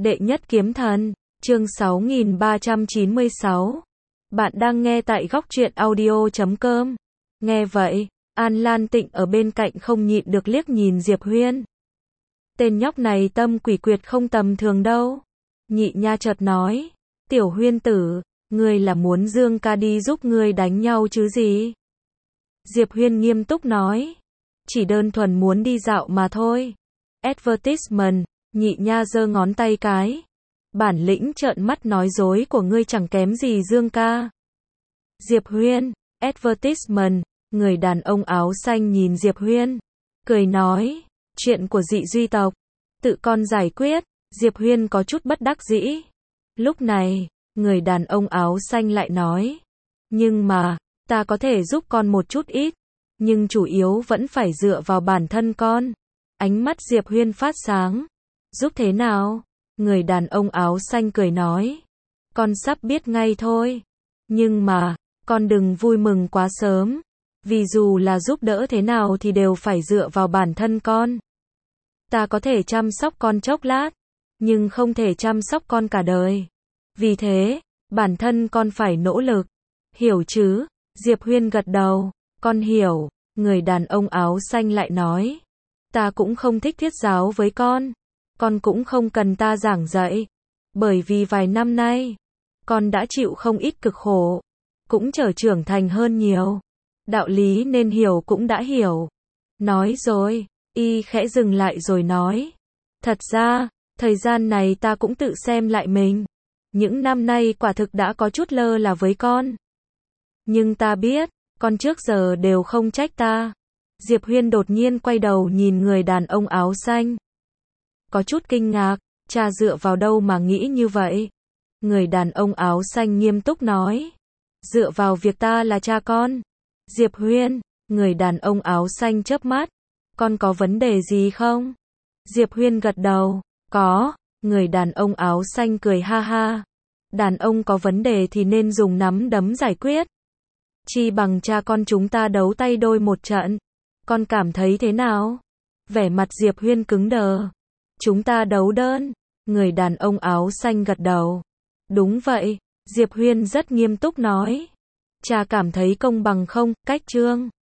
Đệ nhất kiếm thần, chương 6396. Bạn đang nghe tại góc truyện audio.com. Nghe vậy, An Lan Tịnh ở bên cạnh không nhịn được liếc nhìn Diệp Huyên. Tên nhóc này tâm quỷ quyệt không tầm thường đâu. Nhị nha chợt nói, tiểu Huyên tử, ngươi là muốn Dương ca đi giúp ngươi đánh nhau chứ gì? Diệp Huyên nghiêm túc nói, chỉ đơn thuần muốn đi dạo mà thôi. Advertisement. Nhị nha giơ ngón tay cái. Bản lĩnh trợn mắt nói dối của ngươi chẳng kém gì Dương ca. Diệp Huyên. Advertisement. Người đàn ông áo xanh nhìn Diệp Huyên, cười nói, chuyện của dị duy tộc, tự con giải quyết. Diệp Huyên có chút bất đắc dĩ. Lúc này, người đàn ông áo xanh lại nói, nhưng mà, ta có thể giúp con một chút ít, nhưng chủ yếu vẫn phải dựa vào bản thân con. Ánh mắt Diệp Huyên phát sáng. Giúp thế nào? Người đàn ông áo xanh cười nói, con sắp biết ngay thôi. Nhưng mà, con đừng vui mừng quá sớm. Vì dù là giúp đỡ thế nào thì đều phải dựa vào bản thân con. Ta có thể chăm sóc con chốc lát, nhưng không thể chăm sóc con cả đời. Vì thế, bản thân con phải nỗ lực. Hiểu chứ? Diệp Huyên gật đầu, con hiểu. Người đàn ông áo xanh lại nói, ta cũng không thích thuyết giáo với con cũng không cần ta giảng dạy. Bởi vì vài năm nay, con đã chịu không ít cực khổ, cũng trưởng thành hơn nhiều. Đạo lý nên hiểu cũng đã hiểu. Nói rồi, y khẽ dừng lại rồi nói, thật ra, thời gian này ta cũng tự xem lại mình. Những năm nay quả thực đã có chút lơ là với con. Nhưng ta biết, con trước giờ đều không trách ta. Diệp Huyên đột nhiên quay đầu nhìn người đàn ông áo xanh. Có chút kinh ngạc, cha dựa vào đâu mà nghĩ như vậy? Người đàn ông áo xanh nghiêm túc nói, dựa vào việc ta là cha con. Diệp Huyên. Người đàn ông áo xanh chớp mắt, con có vấn đề gì không? Diệp Huyên gật đầu, có. Người đàn ông áo xanh cười ha ha. Đàn ông có vấn đề thì nên dùng nắm đấm giải quyết. Chi bằng cha con chúng ta đấu tay đôi một trận. Con cảm thấy thế nào? Vẻ mặt Diệp Huyên cứng đờ. Chúng ta đấu đơn. Người đàn ông áo xanh gật đầu. Đúng vậy. Diệp Huyên rất nghiêm túc nói. Cha cảm thấy công bằng không? Cách Trương